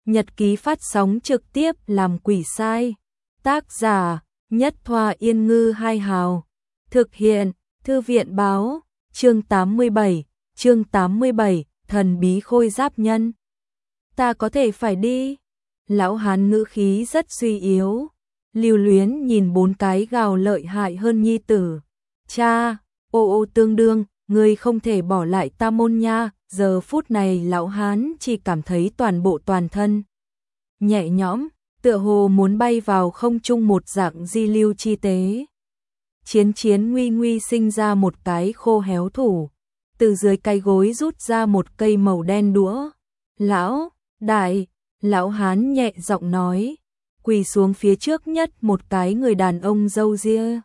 Nhật ký phát sóng trực tiếp làm quỷ sai. Tác giả Nhất Thoa Yên Ngư Hai Hào. Thực hiện Thư viện Báo. Chương 87, thần bí khôi giáp nhân. Ta có thể phải đi. Lão hán ngữ khí rất suy yếu. Lưu Luyến nhìn bốn cái gào lợi hại hơn nhi tử. Cha, ô tương đương, ngươi không thể bỏ lại ta môn nha. Giờ phút này lão hán chỉ cảm thấy toàn thân nhẹ nhõm, tựa hồ muốn bay vào không trung một dạng di lưu chi tế. Chiến nguy sinh ra một cái khô héo thủ, từ dưới cái gối rút ra một cây màu đen đũa. Lão hán nhẹ giọng nói, quỳ xuống phía trước nhất một cái người đàn ông râu ria,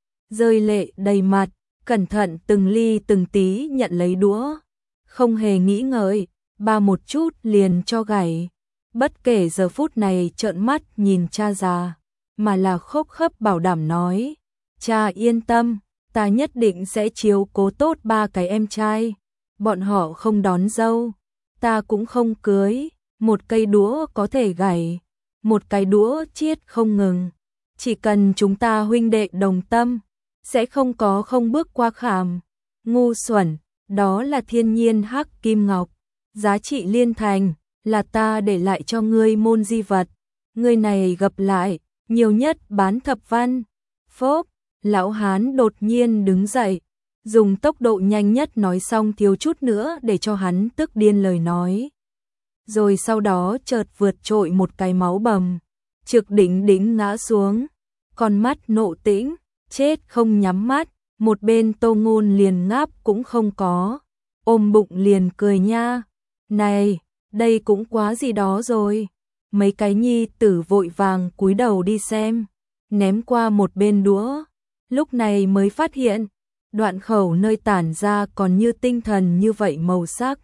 rơi lệ đầy mặt, cẩn thận từng ly từng tí nhận lấy đũa, không hề nghĩ ngợi, ba một chút liền cho gảy. Bất kể giờ phút này trợn mắt nhìn cha già, mà là khóc khấp bảo đảm nói, cha yên tâm, ta nhất định sẽ chiếu cố tốt ba cái em trai, bọn họ không đón dâu, ta cũng không cưới, một cây đũa có thể gảy, một cái đũa chiết không ngừng, chỉ cần chúng ta huynh đệ đồng tâm, sẽ không có không bước qua khảm. Ngu xuẩn, đó là thiên nhiên hắc kim ngọc, giá trị liên thành, là ta để lại cho ngươi môn di vật, ngươi này gặp lại, nhiều nhất bán thập văn. Phốp, lão hán đột nhiên đứng dậy, dùng tốc độ nhanh nhất nói xong thiếu chút nữa để cho hắn tức điên lời nói. Rồi sau đó chợt vượt trội một cái máu bầm, trực đỉnh ngã xuống, con mắt nộ tĩnh, chết không nhắm mắt, một bên Tô Ngôn liền ngáp cũng không có, ôm bụng liền cười nha. Này, đây cũng quá gì đó rồi. Mấy cái nhi tử vội vàng cúi đầu đi xem, ném qua một bên đũa, lúc này mới phát hiện, đoạn khẩu nơi tản ra còn như tinh thần như vậy màu sắc.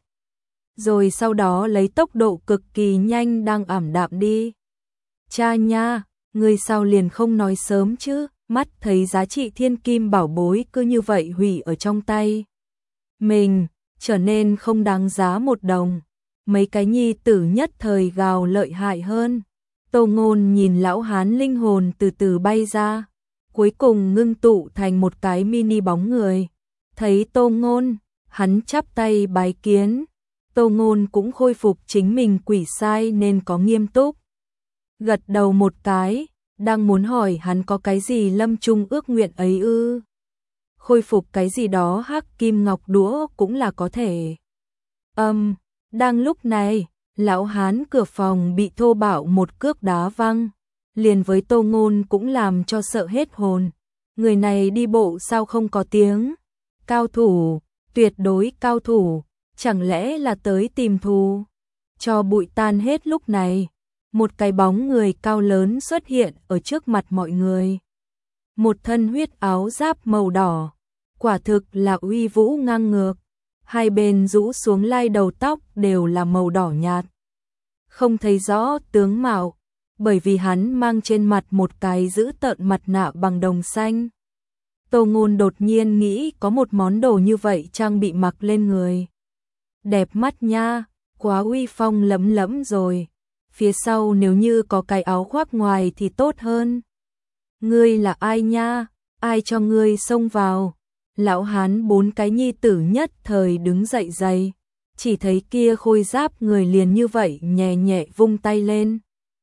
Rồi sau đó lấy tốc độ cực kỳ nhanh đang ảm đạm đi. Cha nha, người sao liền không nói sớm chứ, mắt thấy giá trị thiên kim bảo bối cứ như vậy hủy ở trong tay mình, trở nên không đáng giá một đồng. Mấy cái nhi tử nhất thời gào lợi hại hơn. Tô Ngôn nhìn lão hán linh hồn từ từ bay ra, cuối cùng ngưng tụ thành một cái mini bóng người. Thấy Tô Ngôn, hắn chắp tay bái kiến. Tô Ngôn cũng khôi phục chính mình quỷ sai nên có nghiêm túc. Gật đầu một cái, đang muốn hỏi hắn có cái gì lâm chung ước nguyện ấy ư. Khôi phục cái gì đó hắc kim ngọc đũa cũng là có thể. Đang lúc này, lão hán cửa phòng bị thô bạo một cước đá văng, liền với Tô Ngôn cũng làm cho sợ hết hồn. Người này đi bộ sao không có tiếng? Cao thủ, tuyệt đối cao thủ, chẳng lẽ là tới tìm thù? Cho bụi tan hết lúc này, một cái bóng người cao lớn xuất hiện ở trước mặt mọi người. Một thân huyết áo giáp màu đỏ, quả thực là uy vũ ngang ngược. Hai bên rũ xuống lai đầu tóc đều là màu đỏ nhạt. Không thấy rõ tướng mạo, bởi vì hắn mang trên mặt một cái giữ tợn mặt nạ bằng đồng xanh. Tô Ngôn đột nhiên nghĩ có một món đồ như vậy trang bị mặc lên người. Đẹp mắt nha, quá uy phong lẫm rồi. Phía sau nếu như có cái áo khoác ngoài thì tốt hơn. Ngươi là ai nha, ai cho ngươi xông vào? Lão hán bốn cái nhi tử nhất thời đứng dậy dày, chỉ thấy kia khôi giáp người liền như vậy nhẹ vung tay lên.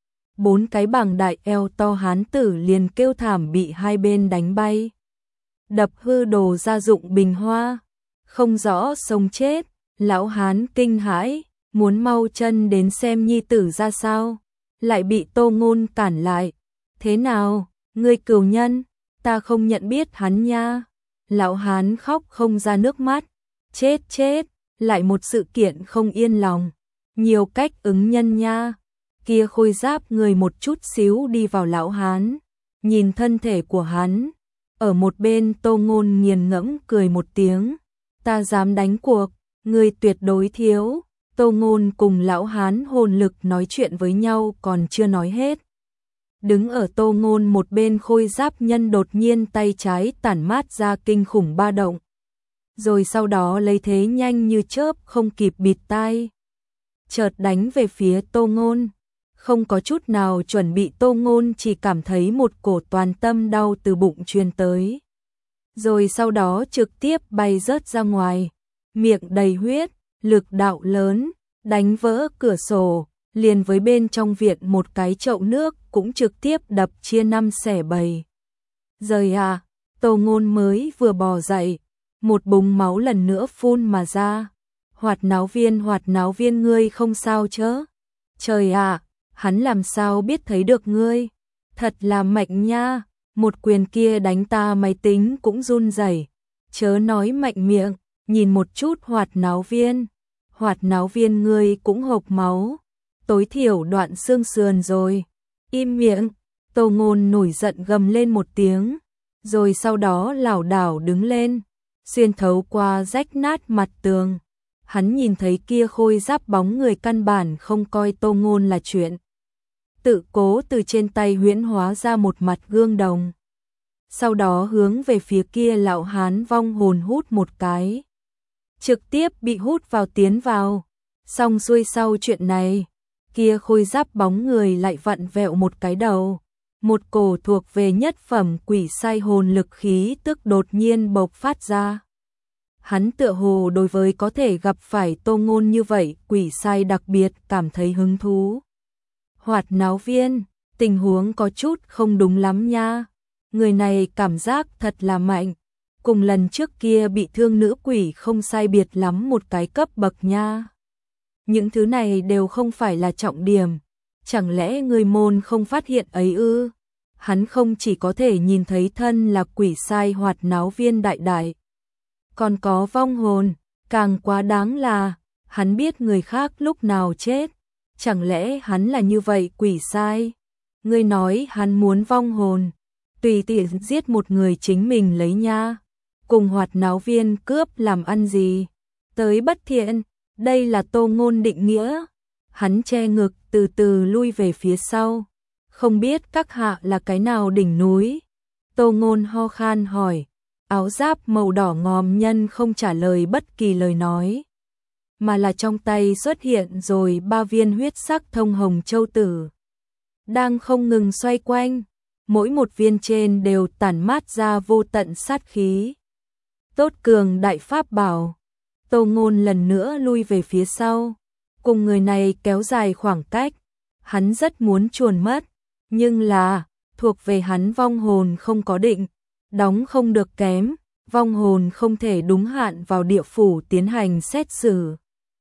Bốn cái bằng đại eo to hán tử liền kêu thảm bị hai bên đánh bay. Đập hư đồ gia dụng bình hoa, không rõ sống chết, lão hán kinh hãi, muốn mau chân đến xem nhi tử ra sao, lại bị Tô Ngôn cản lại. Thế nào, ngươi cừu nhân, ta không nhận biết hắn nha. Lão hán khóc không ra nước mắt, chết, lại một sự kiện không yên lòng, nhiều cách ứng nhân nha. Kia khôi giáp người một chút xíu đi vào lão hán, nhìn thân thể của hắn, ở một bên Tô Ngôn nghiền ngẫm cười một tiếng, ta dám đánh cuộc, người tuyệt đối thiếu. Tô Ngôn cùng lão hán hồn lực nói chuyện với nhau còn chưa nói hết. Đứng ở Tô Ngôn một bên khôi giáp nhân đột nhiên tay trái tản mát ra kinh khủng ba động. Rồi sau đó lấy thế nhanh như chớp không kịp bịt tai. Chợt đánh về phía Tô Ngôn, Không có chút nào chuẩn bị, Tô Ngôn chỉ cảm thấy một cổ toàn tâm đau từ bụng truyền tới. Rồi sau đó trực tiếp bay rớt ra ngoài, miệng đầy huyết, lực đạo lớn, đánh vỡ cửa sổ, liền với bên trong viện một cái chậu nước cũng trực tiếp đập chia 5 xẻ 7. Rời à, Tô Ngôn mới vừa bò dậy, một búng máu lần nữa phun mà ra. Hoạt náo viên ngươi không sao chớ? Trời ạ, hắn làm sao biết thấy được ngươi? Thật là mạnh nha, một quyền kia đánh ta máy tính cũng run rẩy. Chớ nói mạnh miệng, nhìn một chút hoạt náo viên ngươi cũng hộc máu, tối thiểu đoạn xương sườn rồi. Im miệng, Tô Ngôn nổi giận gầm lên một tiếng, rồi sau đó lảo đảo đứng lên, xuyên thấu qua rách nát mặt tường. Hắn nhìn thấy kia khôi giáp bóng người căn bản không coi Tô Ngôn là chuyện. Tự cố từ trên tay huyễn hóa ra một mặt gương đồng. Sau đó hướng về phía kia lão hán vong hồn hút một cái. Trực tiếp bị hút vào tiến vào. Xong xuôi sau chuyện này, kia khôi giáp bóng người lại vặn vẹo một cái đầu. Một cổ thuộc về nhất phẩm quỷ sai hồn lực khí tức đột nhiên bộc phát ra. Hắn tựa hồ đối với có thể gặp phải Tô Ngôn như vậy quỷ sai đặc biệt cảm thấy hứng thú. Hoạt náo viên, tình huống có chút không đúng lắm nha. Người này cảm giác thật là mạnh. Cùng lần trước kia bị thương nữ quỷ không sai biệt lắm một cái cấp bậc nha. Những thứ này đều không phải là trọng điểm. Chẳng lẽ người môn không phát hiện ấy ư? Hắn không chỉ có thể nhìn thấy thân là quỷ sai hoạt náo viên đại đại, còn có vong hồn, càng quá đáng là hắn biết người khác lúc nào chết. Chẳng lẽ hắn là như vậy quỷ sai? Ngươi nói hắn muốn vong hồn, tùy tiện giết một người chính mình lấy nha. Cùng hoạt náo viên cướp làm ăn gì? Tới bất thiện, đây là Tô Ngôn định nghĩa. Hắn che ngực từ từ lui về phía sau. Không biết các hạ là cái nào đỉnh núi? Tô Ngôn ho khan hỏi. Áo giáp màu đỏ ngòm nhân không trả lời bất kỳ lời nói, mà là trong tay xuất hiện rồi 3 viên huyết sắc thông hồng châu tử, đang không ngừng xoay quanh, mỗi một viên trên đều tản mát ra vô tận sát khí. Tốt cường đại pháp bảo. Tô Ngôn lần nữa lui về phía sau, cùng người này kéo dài khoảng cách. Hắn rất muốn chuồn mất, nhưng là thuộc về hắn vong hồn không có định, đóng không được kém, vong hồn không thể đúng hạn vào địa phủ tiến hành xét xử.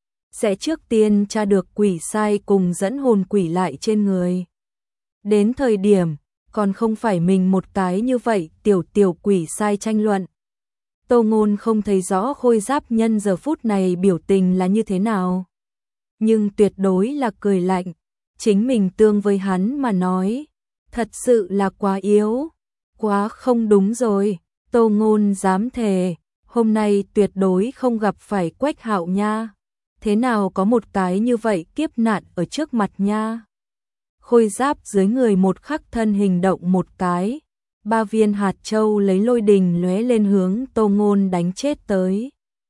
Sẽ trước tiên tra được quỷ sai cùng dẫn hồn quỷ lại trên người. Đến thời điểm, còn không phải mình một cái như vậy tiểu quỷ sai tranh luận. Tô Ngôn không thấy rõ khôi giáp nhân giờ phút này biểu tình là như thế nào, nhưng tuyệt đối là cười lạnh. Chính mình tương với hắn mà nói, thật sự là quá yếu, quá không đúng rồi. Tô Ngôn dám thề, hôm nay tuyệt đối không gặp phải Quách Hạo nha. Thế nào có một cái như vậy kiếp nạn ở trước mặt nha. Khôi giáp dưới người một khắc thân hình động một cái, 3 viên hạt châu lấy lôi đình lóe lên hướng Tô Ngôn đánh chết tới.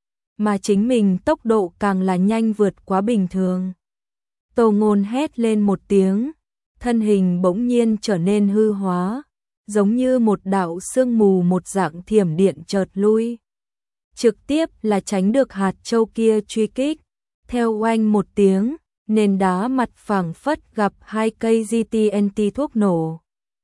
Mà chính mình tốc độ càng là nhanh vượt quá bình thường. Tô Ngôn hét lên một tiếng, thân hình bỗng nhiên trở nên hư hóa, giống như một đạo sương mù một dạng thiểm điện chợt lui. Trực tiếp là tránh được hạt châu kia truy kích. Theo oanh một tiếng, nền đá mặt phẳng phất gặp 2 cây GTNT thuốc nổ.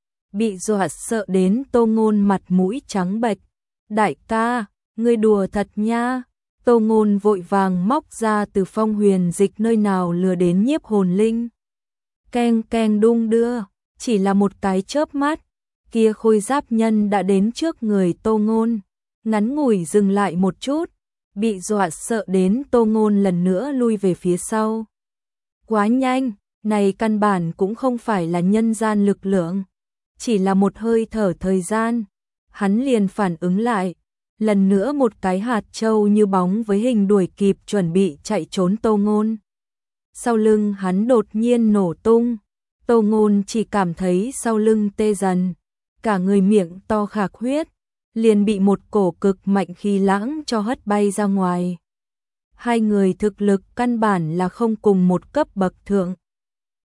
Bị dọa sợ đến Tô Ngôn mặt mũi trắng bệch. Đại ca, ngươi đùa thật nha. Tô Ngôn vội vàng móc ra từ phong huyền dịch nơi nào lừa đến nhiếp hồn linh. Keng keng đung đưa, chỉ là một cái chớp mắt, kia khôi giáp nhân đã đến trước người Tô Ngôn. Ngắn ngủi dừng lại một chút, bị dọa sợ đến Tô Ngôn lần nữa lui về phía sau. Quá nhanh, này căn bản cũng không phải là nhân gian lực lượng, chỉ là một hơi thở thời gian, hắn liền phản ứng lại, lần nữa một cái hạt châu như bóng với hình đuổi kịp chuẩn bị chạy trốn Tô Ngôn. Sau lưng hắn đột nhiên nổ tung, Tô Ngôn chỉ cảm thấy sau lưng tê dần, cả người miệng to khạc huyết, liền bị một cổ cực mạnh khí lãng cho hất bay ra ngoài. Hai người thực lực căn bản là không cùng một cấp bậc thượng.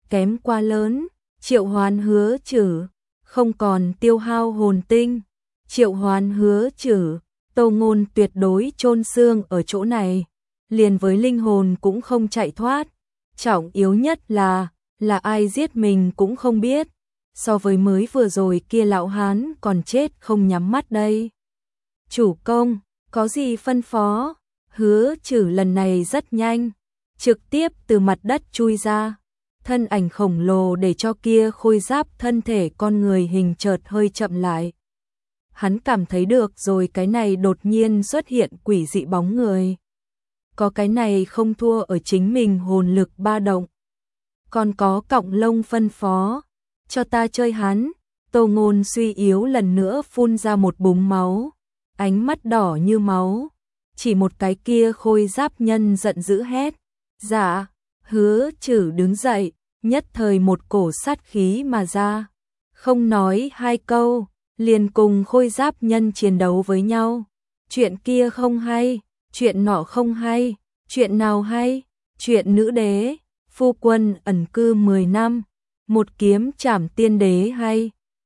kém quá lớn, Triệu Hoán hứa trừ, không còn tiêu hao hồn tinh. Triệu Hoán hứa trừ, Tô Ngôn tuyệt đối chôn xương ở chỗ này, liền với linh hồn cũng không chạy thoát. Trọng yếu nhất là ai giết mình cũng không biết, so với mới vừa rồi kia lão hán còn chết không nhắm mắt đây. Chủ công, có gì phân phó? Hứa trừ lần này rất nhanh, trực tiếp từ mặt đất chui ra. Thân ảnh khổng lồ để cho kia khôi giáp thân thể con người hình chợt hơi chậm lại. Hắn cảm thấy được rồi, cái này đột nhiên xuất hiện quỷ dị bóng người. Có cái này không thua ở chính mình hồn lực ba động. Còn có cọng lông phân phó, cho ta chơi hắn. Tô Ngôn suy yếu lần nữa phun ra một búng máu, ánh mắt đỏ như máu. Chỉ một cái kia khôi giáp nhân giận dữ hét. Dạ, hứa trừ đứng dậy, nhất thời một cổ sát khí mà ra. Không nói hai câu, liền cùng khôi giáp nhân chiến đấu với nhau. Chuyện kia không hay, chuyện nọ không hay, chuyện nào hay? Chuyện nữ đế, phu quân ẩn cư 10 năm, một kiếm trảm tiên đế hay?